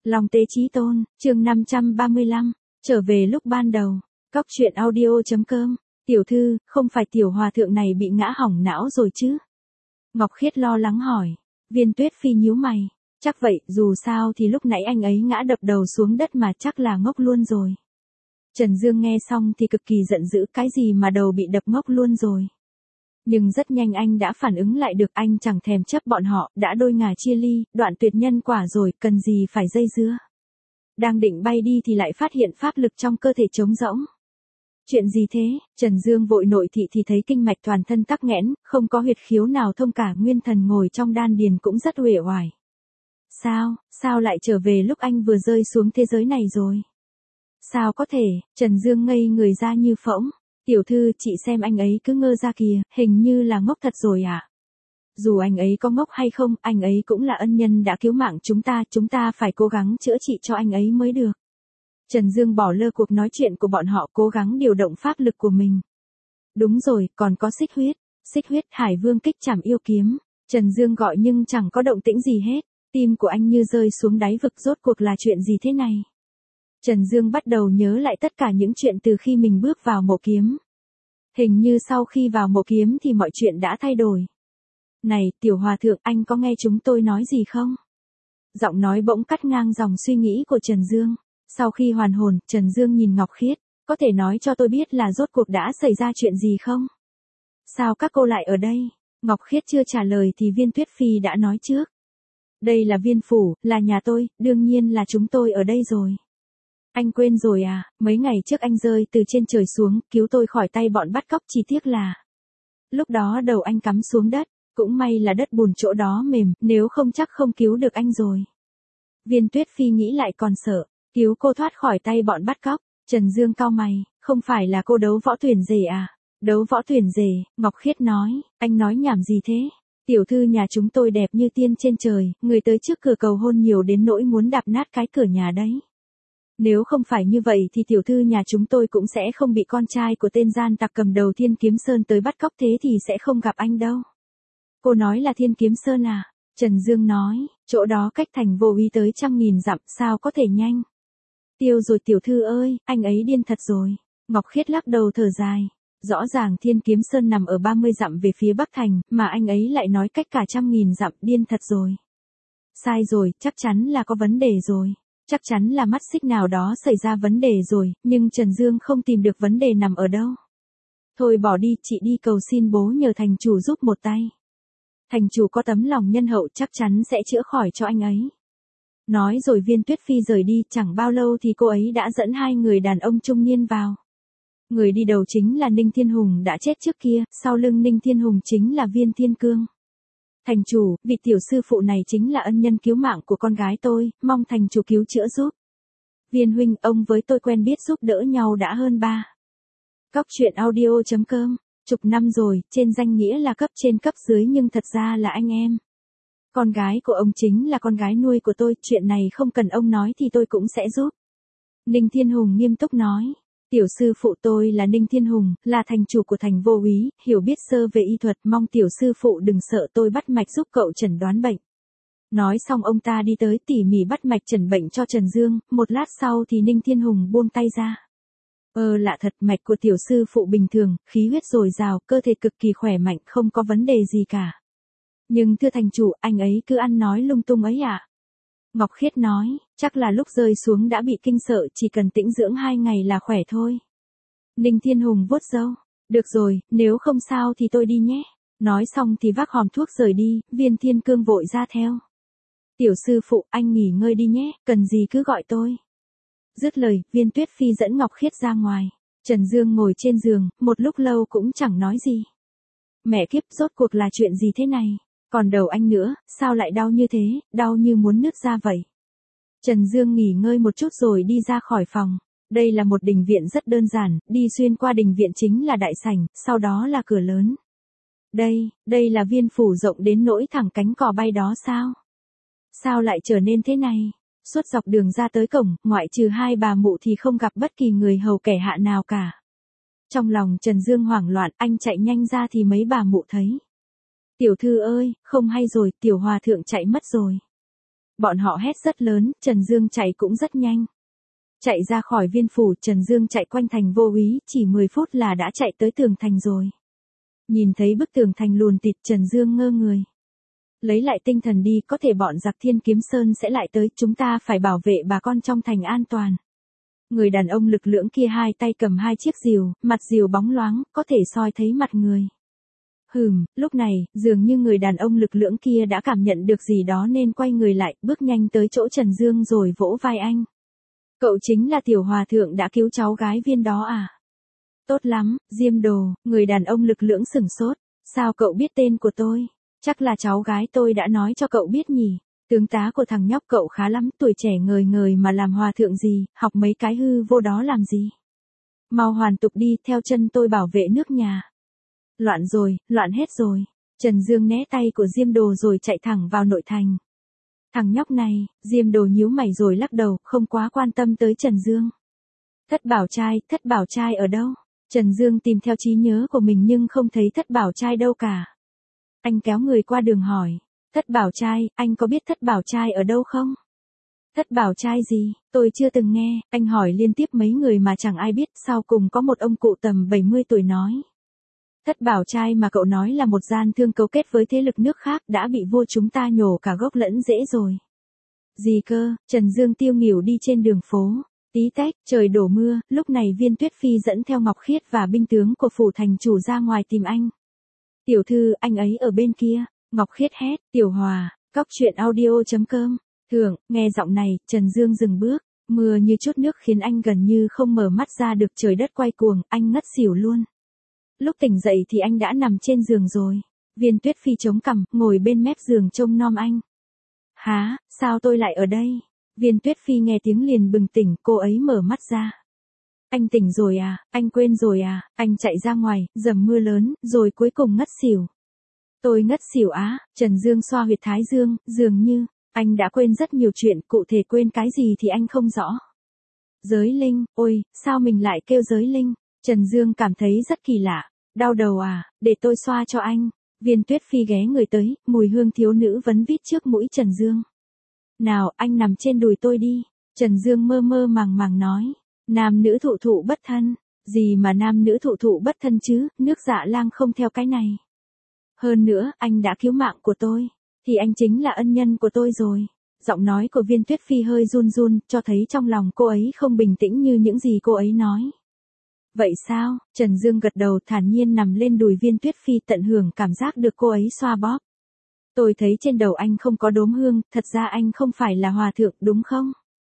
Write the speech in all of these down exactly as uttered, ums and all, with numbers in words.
Long Tế Chí Tôn, chương năm trăm ba mươi lăm, trở về lúc ban đầu. Cóc truyện audio.com, tiểu thư, không phải tiểu hòa thượng này bị ngã hỏng não rồi chứ? Ngọc Khiết lo lắng hỏi. Viên Tuyết Phi nhíu mày. Chắc vậy, dù sao thì lúc nãy anh ấy ngã đập đầu xuống đất mà chắc là ngốc luôn rồi. Trần Dương nghe xong thì cực kỳ giận dữ, cái gì mà đầu bị đập ngốc luôn rồi. Nhưng rất nhanh anh đã phản ứng lại được, anh chẳng thèm chấp bọn họ, đã đôi ngả chia ly, đoạn tuyệt nhân quả rồi, cần gì phải dây dưa. Đang định bay đi thì lại phát hiện pháp lực trong cơ thể trống rỗng. Chuyện gì thế? Trần Dương vội nội thị thì thấy kinh mạch toàn thân tắc nghẽn, không có huyệt khiếu nào thông cả, nguyên thần ngồi trong đan điền cũng rất uể oải. Sao, sao lại trở về lúc anh vừa rơi xuống thế giới này rồi? Sao có thể? Trần Dương ngây người ra như phỗng. Tiểu thư, chị xem anh ấy cứ ngơ ra kìa, hình như là ngốc thật rồi ạ. À? Dù anh ấy có ngốc hay không, anh ấy cũng là ân nhân đã cứu mạng chúng ta, chúng ta phải cố gắng chữa trị cho anh ấy mới được. Trần Dương bỏ lơ cuộc nói chuyện của bọn họ, cố gắng điều động pháp lực của mình. Đúng rồi, còn có xích huyết, xích huyết Hải Vương kích trảm yêu kiếm. Trần Dương gọi nhưng chẳng có động tĩnh gì hết, tim của anh như rơi xuống đáy vực, rốt cuộc là chuyện gì thế này? Trần Dương bắt đầu nhớ lại tất cả những chuyện từ khi mình bước vào mộ kiếm. Hình như sau khi vào mộ kiếm thì mọi chuyện đã thay đổi. Này, tiểu hòa thượng, anh có nghe chúng tôi nói gì không? Giọng nói bỗng cắt ngang dòng suy nghĩ của Trần Dương. Sau khi hoàn hồn, Trần Dương nhìn Ngọc Khiết, có thể nói cho tôi biết là rốt cuộc đã xảy ra chuyện gì không? Sao các cô lại ở đây? Ngọc Khiết chưa trả lời thì Viên Tuyết Phi đã nói trước. Đây là viên phủ, là nhà tôi, đương nhiên là chúng tôi ở đây rồi. Anh quên rồi à, mấy ngày trước anh rơi từ trên trời xuống, cứu tôi khỏi tay bọn bắt cóc, chỉ tiếc là lúc đó đầu anh cắm xuống đất, cũng may là đất bùn chỗ đó mềm, nếu không chắc không cứu được anh rồi. Viên Tuyết Phi nghĩ lại còn sợ, cứu cô thoát khỏi tay bọn bắt cóc. Trần Dương cau mày, không phải là cô đấu võ tuyển rể à? Đấu võ tuyển rể, Ngọc Khiết nói, anh nói nhảm gì thế? Tiểu thư nhà chúng tôi đẹp như tiên trên trời, người tới trước cửa cầu hôn nhiều đến nỗi muốn đạp nát cái cửa nhà đấy. Nếu không phải như vậy thì tiểu thư nhà chúng tôi cũng sẽ không bị con trai của tên gian tặc cầm đầu Thiên Kiếm Sơn tới bắt cóc, thế thì sẽ không gặp anh đâu. Cô nói là Thiên Kiếm Sơn à? Trần Dương nói, chỗ đó cách thành Vô Uy tới trăm nghìn dặm, sao có thể nhanh. Tiêu rồi tiểu thư ơi, anh ấy điên thật rồi. Ngọc Khiết lắc đầu thở dài. Rõ ràng Thiên Kiếm Sơn nằm ở ba mươi dặm về phía Bắc Thành, mà anh ấy lại nói cách cả trăm nghìn dặm, điên thật rồi. Sai rồi, chắc chắn là có vấn đề rồi. Chắc chắn là mắt xích nào đó xảy ra vấn đề rồi, nhưng Trần Dương không tìm được vấn đề nằm ở đâu. Thôi bỏ đi, chị đi cầu xin bố nhờ thành chủ giúp một tay. Thành chủ có tấm lòng nhân hậu, chắc chắn sẽ chữa khỏi cho anh ấy. Nói rồi Viên Tuyết Phi rời đi, chẳng bao lâu thì cô ấy đã dẫn hai người đàn ông trung niên vào. Người đi đầu chính là Ninh Thiên Hùng đã chết trước kia, sau lưng Ninh Thiên Hùng chính là Viên Thiên Cương. Thành chủ, vị tiểu sư phụ này chính là ân nhân cứu mạng của con gái tôi, mong thành chủ cứu chữa giúp. Viên huynh, ông với tôi quen biết giúp đỡ nhau đã hơn ba. Cóc truyện audio.com, chục năm rồi, trên danh nghĩa là cấp trên cấp dưới nhưng thật ra là anh em. Con gái của ông chính là con gái nuôi của tôi, chuyện này không cần ông nói thì tôi cũng sẽ giúp. Ninh Thiên Hùng nghiêm túc nói. Tiểu sư phụ tôi là Ninh Thiên Hùng, là thành chủ của thành Vô Úy, hiểu biết sơ về y thuật, mong tiểu sư phụ đừng sợ, tôi bắt mạch giúp cậu chẩn đoán bệnh. Nói xong ông ta đi tới tỉ mỉ bắt mạch chẩn bệnh cho Trần Dương, một lát sau thì Ninh Thiên Hùng buông tay ra. Ờ lạ thật, mạch của tiểu sư phụ bình thường, khí huyết dồi dào, cơ thể cực kỳ khỏe mạnh, không có vấn đề gì cả. Nhưng thưa thành chủ, anh ấy cứ ăn nói lung tung ấy ạ. À? Ngọc Khiết nói, chắc là lúc rơi xuống đã bị kinh sợ, chỉ cần tĩnh dưỡng hai ngày là khỏe thôi. Ninh Thiên Hùng vuốt râu, được rồi, nếu không sao thì tôi đi nhé. Nói xong thì vác hòm thuốc rời đi, Viên Thiên Cương vội ra theo. Tiểu sư phụ, anh nghỉ ngơi đi nhé, cần gì cứ gọi tôi. Dứt lời, Viên Tuyết Phi dẫn Ngọc Khiết ra ngoài. Trần Dương ngồi trên giường, một lúc lâu cũng chẳng nói gì. Mẹ kiếp, rốt cuộc là chuyện gì thế này? Còn đầu anh nữa, sao lại đau như thế, đau như muốn nứt ra vậy. Trần Dương nghỉ ngơi một chút rồi đi ra khỏi phòng. Đây là một đình viện rất đơn giản, đi xuyên qua đình viện chính là đại sảnh, sau đó là cửa lớn. Đây, đây là viên phủ rộng đến nỗi thẳng cánh cò bay đó sao? Sao lại trở nên thế này? Suốt dọc đường ra tới cổng, ngoại trừ hai bà mụ thì không gặp bất kỳ người hầu kẻ hạ nào cả. Trong lòng Trần Dương hoảng loạn, anh chạy nhanh ra thì mấy bà mụ thấy. Tiểu thư ơi, không hay rồi, tiểu hòa thượng chạy mất rồi. Bọn họ hét rất lớn, Trần Dương chạy cũng rất nhanh. Chạy ra khỏi viên phủ, Trần Dương chạy quanh thành vô úy, chỉ mười phút là đã chạy tới tường thành rồi. Nhìn thấy bức tường thành lùn tịt, Trần Dương ngơ người. Lấy lại tinh thần đi, có thể bọn giặc Thiên Kiếm Sơn sẽ lại tới, chúng ta phải bảo vệ bà con trong thành an toàn. Người đàn ông lực lưỡng kia hai tay cầm hai chiếc rìu, mặt rìu bóng loáng, có thể soi thấy mặt người. Hừm, lúc này, dường như người đàn ông lực lưỡng kia đã cảm nhận được gì đó nên quay người lại, bước nhanh tới chỗ Trần Dương rồi vỗ vai anh. Cậu chính là tiểu hòa thượng đã cứu cháu gái Viên đó à? Tốt lắm, Diêm Đồ, người đàn ông lực lưỡng sửng sốt. Sao cậu biết tên của tôi? Chắc là cháu gái tôi đã nói cho cậu biết nhỉ? Tướng tá của thằng nhóc cậu khá lắm, tuổi trẻ ngời ngời mà làm hòa thượng gì, học mấy cái hư vô đó làm gì? Mau hoàn tục đi, theo chân tôi bảo vệ nước nhà. Loạn rồi, loạn hết rồi. Trần Dương né tay của Diêm Đồ rồi chạy thẳng vào nội thành. Thằng nhóc này, Diêm Đồ nhíu mày rồi lắc đầu, không quá quan tâm tới Trần Dương. Thất bảo trai, thất bảo trai ở đâu? Trần Dương tìm theo trí nhớ của mình nhưng không thấy thất bảo trai đâu cả. Anh kéo người qua đường hỏi. Thất bảo trai, anh có biết thất bảo trai ở đâu không? Thất bảo trai gì, tôi chưa từng nghe, anh hỏi liên tiếp mấy người mà chẳng ai biết, sau cùng có một ông cụ tầm bảy mươi tuổi nói. Thất bảo trai mà cậu nói là một gian thương cấu kết với thế lực nước khác đã bị vua chúng ta nhổ cả gốc lẫn rễ rồi. Gì cơ, Trần Dương tiêu nghỉu đi trên đường phố. Tí tách, trời đổ mưa, lúc này Viên Tuyết Phi dẫn theo Ngọc Khiết và binh tướng của phủ thành chủ ra ngoài tìm anh. Tiểu thư, anh ấy ở bên kia. Ngọc Khiết hét, Tiểu Hòa, cóc truyện audio chấm com. Thường, nghe giọng này, Trần Dương dừng bước, mưa như chút nước khiến anh gần như không mở mắt ra được, trời đất quay cuồng, anh ngất xỉu luôn. Lúc tỉnh dậy thì anh đã nằm trên giường rồi. Viên Tuyết Phi chống cằm, ngồi bên mép giường trông nom anh. Hả, sao tôi lại ở đây? Viên Tuyết Phi nghe tiếng liền bừng tỉnh, cô ấy mở mắt ra. Anh tỉnh rồi à, anh quên rồi à, anh chạy ra ngoài, dầm mưa lớn, rồi cuối cùng ngất xỉu. Tôi ngất xỉu á, Trần Dương xoa huyệt thái dương, dường như, anh đã quên rất nhiều chuyện, cụ thể quên cái gì thì anh không rõ. Giới linh, ôi, sao mình lại kêu giới linh? Trần Dương cảm thấy rất kỳ lạ. Đau đầu à, để tôi xoa cho anh. Viên Tuyết Phi ghé người tới, mùi hương thiếu nữ vấn vít trước mũi Trần Dương. Nào, anh nằm trên đùi tôi đi. Trần Dương mơ mơ màng màng nói. Nam nữ thụ thụ bất thân. Gì mà nam nữ thụ thụ bất thân chứ, nước Dạ Lang không theo cái này. Hơn nữa, anh đã cứu mạng của tôi. Thì anh chính là ân nhân của tôi rồi. Giọng nói của Viên Tuyết Phi hơi run run, cho thấy trong lòng cô ấy không bình tĩnh như những gì cô ấy nói. Vậy sao? Trần Dương gật đầu thản nhiên nằm lên đùi Viên Tuyết Phi tận hưởng cảm giác được cô ấy xoa bóp. Tôi thấy trên đầu anh không có đốm hương, thật ra anh không phải là hòa thượng đúng không?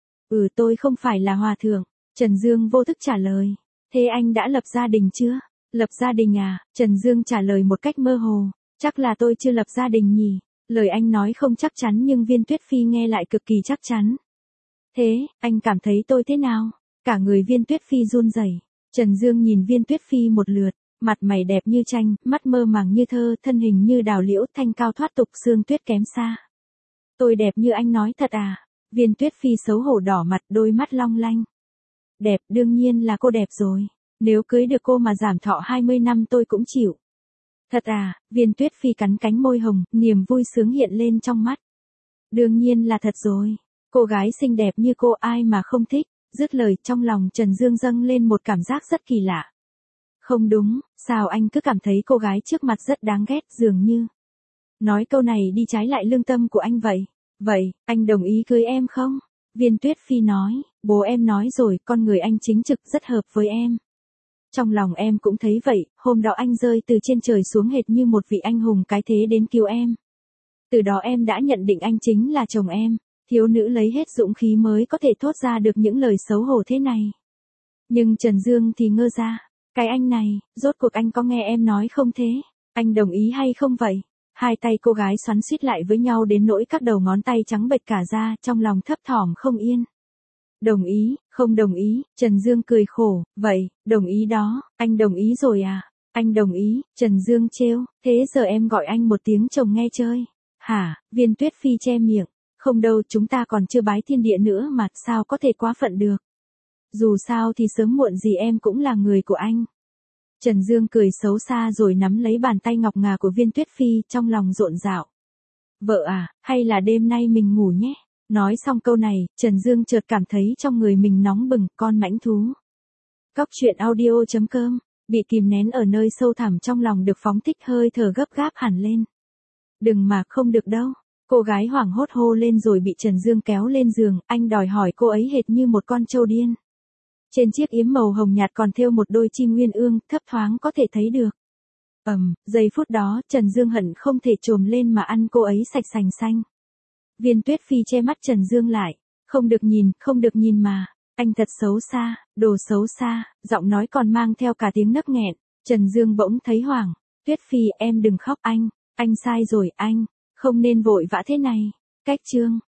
Ừ, tôi không phải là hòa thượng. Trần Dương vô thức trả lời. Thế anh đã lập gia đình chưa? Lập gia đình à? Trần Dương trả lời một cách mơ hồ. Chắc là tôi chưa lập gia đình nhỉ? Lời anh nói không chắc chắn nhưng Viên Tuyết Phi nghe lại cực kỳ chắc chắn. Thế, anh cảm thấy tôi thế nào? Cả người Viên Tuyết Phi run rẩy. Trần Dương nhìn Viên Tuyết Phi một lượt, mặt mày đẹp như tranh, mắt mơ màng như thơ, thân hình như đào liễu, thanh cao thoát tục, xương tuyết kém xa. Tôi đẹp như anh nói thật à? Viên Tuyết Phi xấu hổ đỏ mặt, đôi mắt long lanh. Đẹp, đương nhiên là cô đẹp rồi. Nếu cưới được cô mà giảm thọ hai mươi năm tôi cũng chịu. Thật à? Viên Tuyết Phi cắn cánh môi hồng, niềm vui sướng hiện lên trong mắt. Đương nhiên là thật rồi. Cô gái xinh đẹp như cô ai mà không thích. Dứt lời, trong lòng Trần Dương dâng lên một cảm giác rất kỳ lạ. Không đúng, sao anh cứ cảm thấy cô gái trước mặt rất đáng ghét, dường như. Nói câu này đi trái lại lương tâm của anh vậy. Vậy, anh đồng ý cưới em không? Viên Tuyết Phi nói, bố em nói rồi, con người anh chính trực rất hợp với em. Trong lòng em cũng thấy vậy, hôm đó anh rơi từ trên trời xuống hệt như một vị anh hùng cái thế đến cứu em. Từ đó em đã nhận định anh chính là chồng em. Thiếu nữ lấy hết dũng khí mới có thể thốt ra được những lời xấu hổ thế này. Nhưng Trần Dương thì ngơ ra. Cái anh này, rốt cuộc anh có nghe em nói không thế? Anh đồng ý hay không vậy? Hai tay cô gái xoắn xuýt lại với nhau đến nỗi các đầu ngón tay trắng bệch cả ra, trong lòng thấp thỏm không yên. Đồng ý, không đồng ý, Trần Dương cười khổ, vậy, đồng ý đó, anh đồng ý rồi à? Anh đồng ý, Trần Dương trêu, thế giờ em gọi anh một tiếng chồng nghe chơi. Hả? Viên Tuyết Phi che miệng. Không đâu, chúng ta còn chưa bái thiên địa nữa mà, sao có thể quá phận được. Dù sao thì sớm muộn gì em cũng là người của anh. Trần Dương cười xấu xa rồi nắm lấy bàn tay ngọc ngà của Viên Tuyết Phi, trong lòng rộn rạo. Vợ à, hay là đêm nay mình ngủ nhé. Nói xong câu này, Trần Dương chợt cảm thấy trong người mình nóng bừng, con mãnh thú. Cóc truyện audio chấm com, bị kìm nén ở nơi sâu thẳm trong lòng được phóng thích hơi thở gấp gáp hẳn lên. Đừng mà không được đâu. Cô gái hoảng hốt hô lên rồi bị Trần Dương kéo lên giường, anh đòi hỏi cô ấy hệt như một con trâu điên. Trên chiếc yếm màu hồng nhạt còn thêu một đôi chim nguyên ương, thấp thoáng có thể thấy được. Ầm, giây phút đó, Trần Dương hận không thể trồm lên mà ăn cô ấy sạch sành xanh. Viên Tuyết Phi che mắt Trần Dương lại, không được nhìn, không được nhìn mà, anh thật xấu xa, đồ xấu xa, giọng nói còn mang theo cả tiếng nấc nghẹn. Trần Dương bỗng thấy hoảng, Tuyết Phi em đừng khóc anh, anh sai rồi anh, không nên vội vã thế này. Cách chương